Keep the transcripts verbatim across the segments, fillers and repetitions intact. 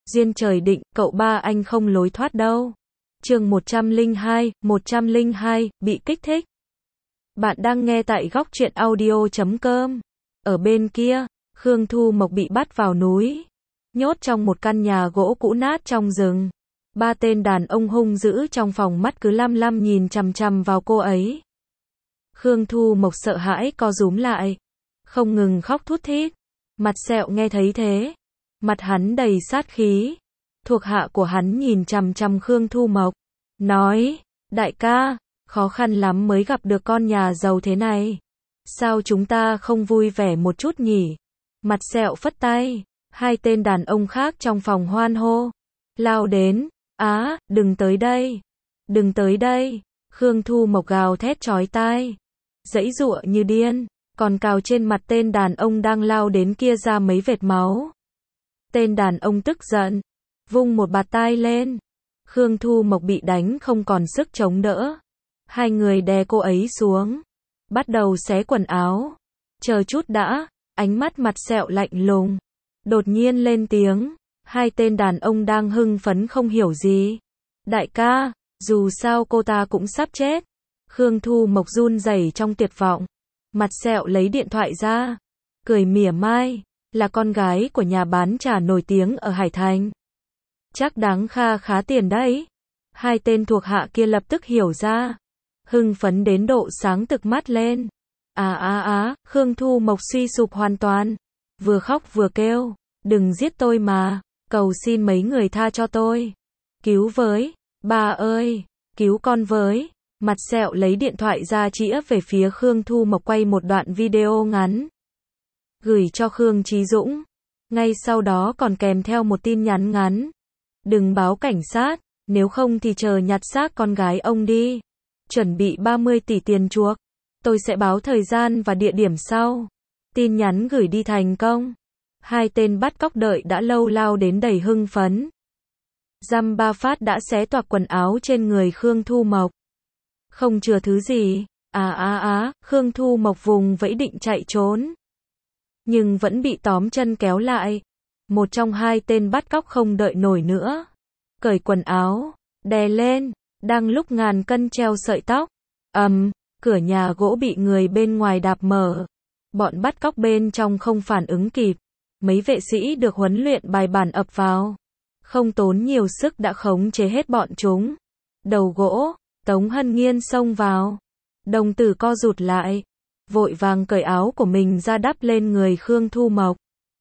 Duyên trời định, cậu ba anh không lối thoát đâu. Chương một trăm lẻ hai, một trăm lẻ hai, bị kích thích. Bạn đang nghe tại góc truyện audio chấm com. Ở bên kia, Khương Thu Mộc bị bắt vào núi, nhốt trong một căn nhà gỗ cũ nát trong rừng. Ba tên đàn ông hung dữ trong phòng mắt cứ lăm lăm nhìn chằm chằm vào cô ấy. Khương Thu Mộc sợ hãi co rúm lại, không ngừng khóc thút thít. Mặt Sẹo nghe thấy thế, mặt hắn đầy sát khí. Thuộc hạ của hắn nhìn chằm chằm Khương Thu Mộc, nói, đại ca, khó khăn lắm mới gặp được con nhà giàu thế này. Sao chúng ta không vui vẻ một chút nhỉ? Mặt Sẹo phất tay, hai tên đàn ông khác trong phòng hoan hô, lao đến, á, đừng tới đây, đừng tới đây. Khương Thu Mộc gào thét chói tai, giãy giụa như điên, còn cào trên mặt tên đàn ông đang lao đến kia ra mấy vệt máu. Tên đàn ông tức giận, vung một bạt tai lên. Khương Thu Mộc bị đánh không còn sức chống đỡ. Hai người đè cô ấy xuống, bắt đầu xé quần áo. Chờ chút đã, ánh mắt Mặt Sẹo lạnh lùng, đột nhiên lên tiếng. Hai tên đàn ông đang hưng phấn không hiểu gì. Đại ca, dù sao cô ta cũng sắp chết. Khương Thu Mộc run rẩy trong tuyệt vọng. Mặt Sẹo lấy điện thoại ra, cười mỉa mai, là con gái của nhà bán trà nổi tiếng ở Hải Thành. Chắc đáng kha khá tiền đấy. Hai tên thuộc hạ kia lập tức hiểu ra, hưng phấn đến độ sáng tực mắt lên. À à à, Khương Thu Mộc suy sụp hoàn toàn, vừa khóc vừa kêu, đừng giết tôi mà, cầu xin mấy người tha cho tôi. Cứu với, ba ơi, cứu con với. Mặt Sẹo lấy điện thoại ra chĩa về phía Khương Thu Mộc quay một đoạn video ngắn, gửi cho Khương Chí Dũng. Ngay sau đó còn kèm theo một tin nhắn ngắn. Đừng báo cảnh sát, nếu không thì chờ nhặt xác con gái ông đi. Chuẩn bị ba mươi tỷ tiền chuộc. Tôi sẽ báo thời gian và địa điểm sau. Tin nhắn gửi đi thành công. Hai tên bắt cóc đợi đã lâu lao đến đầy hưng phấn. Dăm ba phát đã xé toạc quần áo trên người Khương Thu Mộc. Không chừa thứ gì. À à à, Khương Thu Mộc vùng vẫy định chạy trốn, nhưng vẫn bị tóm chân kéo lại. Một trong hai tên bắt cóc không đợi nổi nữa, cởi quần áo, đè lên, đang lúc ngàn cân treo sợi tóc. Ầm, um, cửa nhà gỗ bị người bên ngoài đạp mở. Bọn bắt cóc bên trong không phản ứng kịp. Mấy vệ sĩ được huấn luyện bài bản ập vào, không tốn nhiều sức đã khống chế hết bọn chúng. Đầu gỗ, Tống Hân Nghiên xông vào, đồng tử co rụt lại, vội vàng cởi áo của mình ra đắp lên người Khương Thu Mộc.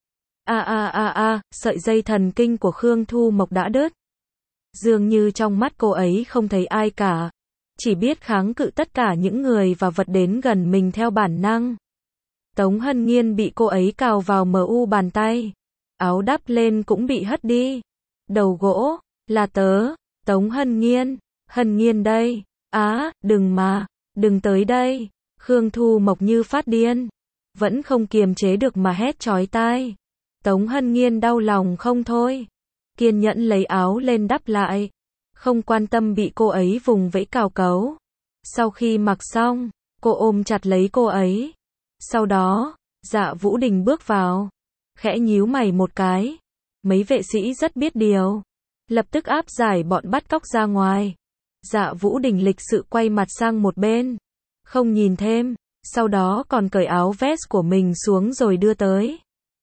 A a a a, sợi dây thần kinh của Khương Thu Mộc đã đứt. Dường như trong mắt cô ấy không thấy ai cả, chỉ biết kháng cự tất cả những người và vật đến gần mình theo bản năng. Tống Hân Nghiên bị cô ấy cào vào mờ u bàn tay, áo đắp lên cũng bị hất đi. Đầu gỗ, là tớ, Tống Hân Nghiên, Hân Nghiên đây, á, đừng mà, đừng tới đây. Khương Thu Mộc như phát điên, vẫn không kiềm chế được mà hét chói tai. Tống Hân Nghiên đau lòng không thôi, kiên nhẫn lấy áo lên đắp lại, không quan tâm bị cô ấy vùng vẫy cào cấu. Sau khi mặc xong, cô ôm chặt lấy cô ấy. Sau đó, Dạ Vũ Đình bước vào, khẽ nhíu mày một cái. Mấy vệ sĩ rất biết điều, lập tức áp giải bọn bắt cóc ra ngoài. Dạ Vũ Đình lịch sự quay mặt sang một bên, không nhìn thêm, sau đó còn cởi áo vest của mình xuống rồi đưa tới.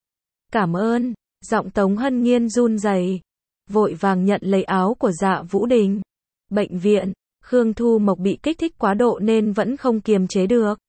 Cảm ơn. Giọng Tống Hân Nghiên run rẩy, vội vàng nhận lấy áo của Dạ Vũ Đình. Bệnh viện, Khương Thu Mộc bị kích thích quá độ nên vẫn không kiềm chế được,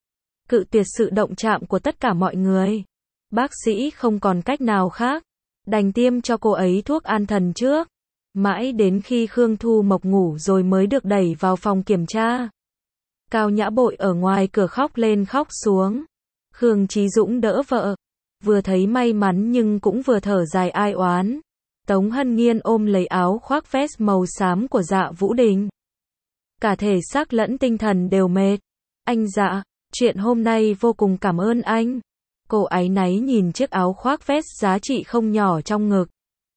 cự tuyệt sự động chạm của tất cả mọi người. Bác sĩ không còn cách nào khác, đành tiêm cho cô ấy thuốc an thần trước. Mãi đến khi Khương Thu Mộc ngủ rồi mới được đẩy vào phòng kiểm tra. Cao Nhã Bội ở ngoài cửa khóc lên khóc xuống. Khương Chí Dũng đỡ vợ, vừa thấy may mắn nhưng cũng vừa thở dài ai oán. Tống Hân Nghiên ôm lấy áo khoác vest màu xám của Dạ Vũ Đình. Cả thể xác lẫn tinh thần đều mệt. Anh Dạ, chuyện hôm nay vô cùng cảm ơn anh. Cô áy náy nhìn chiếc áo khoác vest giá trị không nhỏ trong ngực.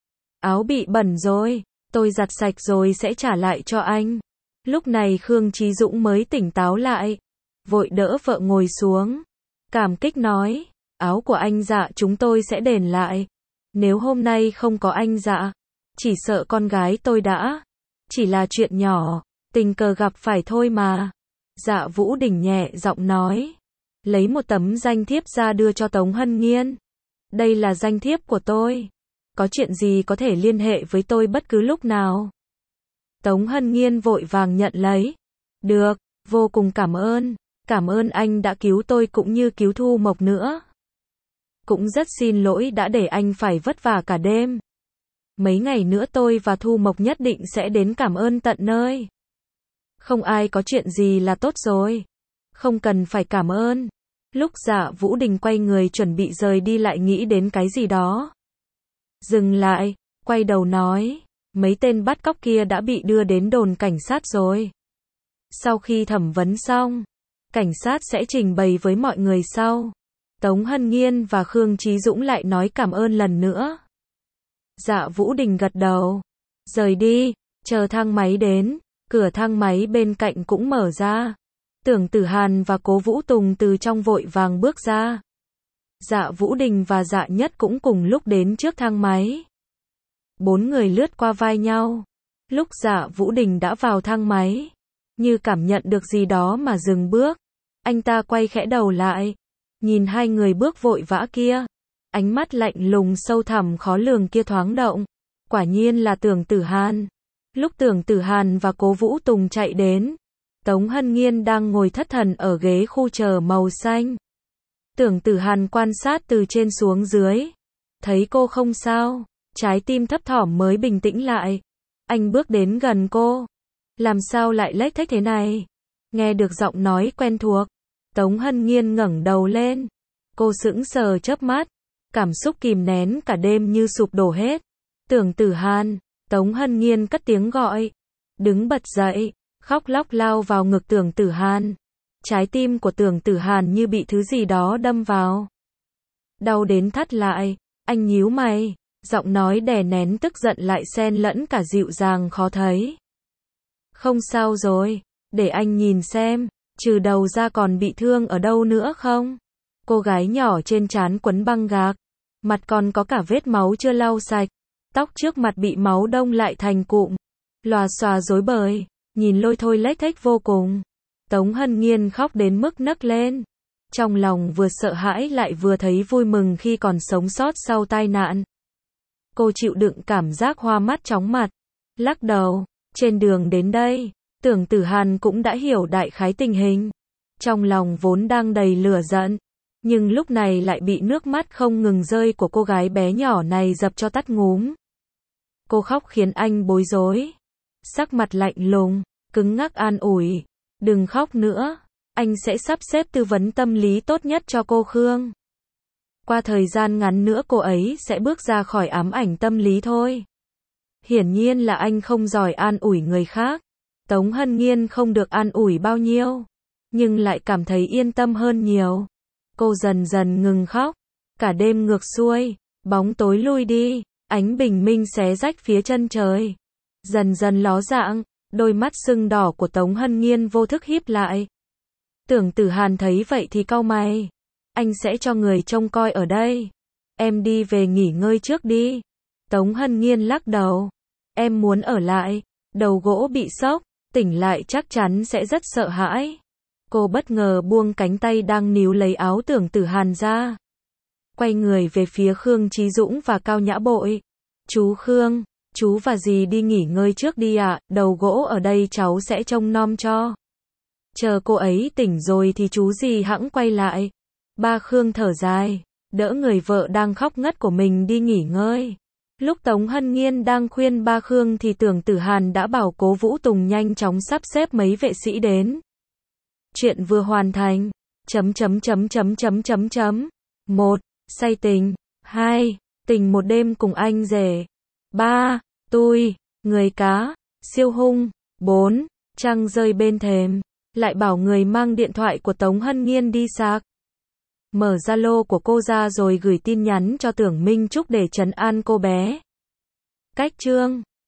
Áo bị bẩn rồi, tôi giặt sạch rồi sẽ trả lại cho anh. Lúc này Khương Chí Dũng mới tỉnh táo lại, vội đỡ vợ ngồi xuống, cảm kích nói, áo của anh Dạ chúng tôi sẽ đền lại. Nếu hôm nay không có anh Dạ, chỉ sợ con gái tôi đã. Chỉ là chuyện nhỏ, tình cờ gặp phải thôi mà. Dạ Vũ Đình nhẹ giọng nói. Lấy một tấm danh thiếp ra đưa cho Tống Hân Nghiên. Đây là danh thiếp của tôi. Có chuyện gì có thể liên hệ với tôi bất cứ lúc nào. Tống Hân Nghiên vội vàng nhận lấy. Được, vô cùng cảm ơn. Cảm ơn anh đã cứu tôi cũng như cứu Thu Mộc nữa. Cũng rất xin lỗi đã để anh phải vất vả cả đêm. Mấy ngày nữa tôi và Thu Mộc nhất định sẽ đến cảm ơn tận nơi. Không ai có chuyện gì là tốt rồi. Không cần phải cảm ơn. Lúc Dạ Vũ Đình quay người chuẩn bị rời đi lại nghĩ đến cái gì đó. Dừng lại, quay đầu nói. Mấy tên bắt cóc kia đã bị đưa đến đồn cảnh sát rồi. Sau khi thẩm vấn xong, cảnh sát sẽ trình bày với mọi người sau. Tống Hân Nghiên và Khương Chí Dũng lại nói cảm ơn lần nữa. Dạ Vũ Đình gật đầu. Rời đi, chờ thang máy đến. Cửa thang máy bên cạnh cũng mở ra. Tưởng Tử Hàn và Cố Vũ Tùng từ trong vội vàng bước ra. Dạ Vũ Đình và Dạ Nhất cũng cùng lúc đến trước thang máy. Bốn người lướt qua vai nhau. Lúc Dạ Vũ Đình đã vào thang máy, như cảm nhận được gì đó mà dừng bước. Anh ta quay khẽ đầu lại, nhìn hai người bước vội vã kia. Ánh mắt lạnh lùng sâu thẳm khó lường kia thoáng động. Quả nhiên là Tưởng Tử Hàn. Lúc Tưởng Tử Hàn và Cố Vũ Tùng chạy đến, Tống Hân Nghiên đang ngồi thất thần ở ghế khu chờ màu xanh. Tưởng Tử Hàn quan sát từ trên xuống dưới. Thấy cô không sao, trái tim thấp thỏm mới bình tĩnh lại. Anh bước đến gần cô. Làm sao lại lếch thếch thế này? Nghe được giọng nói quen thuộc, Tống Hân Nghiên ngẩng đầu lên. Cô sững sờ chớp mắt. Cảm xúc kìm nén cả đêm như sụp đổ hết. Tưởng Tử Hàn, Tống Hân Nghiên cất tiếng gọi. Đứng bật dậy, khóc lóc lao vào ngực Tưởng Tử Hàn. Trái tim của Tưởng Tử Hàn như bị thứ gì đó đâm vào. Đau đến thắt lại, anh nhíu mày, giọng nói đè nén tức giận lại xen lẫn cả dịu dàng khó thấy. Không sao rồi, để anh nhìn xem, trừ đầu ra còn bị thương ở đâu nữa không? Cô gái nhỏ trên trán quấn băng gạc, mặt còn có cả vết máu chưa lau sạch, tóc trước mặt bị máu đông lại thành cụm, lòa xòa rối bời, nhìn lôi thôi lếch thếch vô cùng. Tống Hân Nghiên khóc đến mức nấc lên, trong lòng vừa sợ hãi lại vừa thấy vui mừng khi còn sống sót sau tai nạn. Cô chịu đựng cảm giác hoa mắt chóng mặt, lắc đầu. Trên đường đến đây, Tưởng Tử Hàn cũng đã hiểu đại khái tình hình. Trong lòng vốn đang đầy lửa giận, nhưng lúc này lại bị nước mắt không ngừng rơi của cô gái bé nhỏ này dập cho tắt ngúm. Cô khóc khiến anh bối rối. Sắc mặt lạnh lùng, cứng ngắc an ủi. Đừng khóc nữa, anh sẽ sắp xếp tư vấn tâm lý tốt nhất cho cô Khương. Qua thời gian ngắn nữa cô ấy sẽ bước ra khỏi ám ảnh tâm lý thôi. Hiển nhiên là anh không giỏi an ủi người khác. Tống Hân Nghiên không được an ủi bao nhiêu, nhưng lại cảm thấy yên tâm hơn nhiều. Cô dần dần ngừng khóc. Cả đêm ngược xuôi, bóng tối lui đi, ánh bình minh xé rách phía chân trời. Dần dần ló dạng, đôi mắt sưng đỏ của Tống Hân Nghiên vô thức híp lại. Tưởng Tử Hàn thấy vậy thì cau mày. Anh sẽ cho người trông coi ở đây. Em đi về nghỉ ngơi trước đi. Tống Hân Nghiên lắc đầu. Em muốn ở lại. Đầu gỗ bị sốc, tỉnh lại chắc chắn sẽ rất sợ hãi. Cô bất ngờ buông cánh tay đang níu lấy áo Tưởng Tử Hàn ra. Quay người về phía Khương Chí Dũng và Cao Nhã Bội. Chú Khương, chú và dì đi nghỉ ngơi trước đi ạ, đầu gỗ ở đây cháu sẽ trông nom cho. Chờ cô ấy tỉnh rồi thì chú dì hẵng quay lại. Ba Khương thở dài, đỡ người vợ đang khóc ngất của mình đi nghỉ ngơi. Lúc Tống Hân Nghiên đang khuyên ba Khương thì Tưởng Tử Hàn đã bảo Cố Vũ Tùng nhanh chóng sắp xếp mấy vệ sĩ đến. Chuyện vừa hoàn thành. Chấm chấm chấm chấm chấm chấm chấm. một. Say tình. hai. Tình một đêm cùng anh rể. ba. Tui. Người cá. Siêu hung. bốn. Trăng rơi bên thềm. Lại bảo người mang điện thoại của Tống Hân Nghiên đi sạc. Mở Zalo của cô ra rồi gửi tin nhắn cho Tưởng Minh Trúc để trấn an cô bé. Cách chương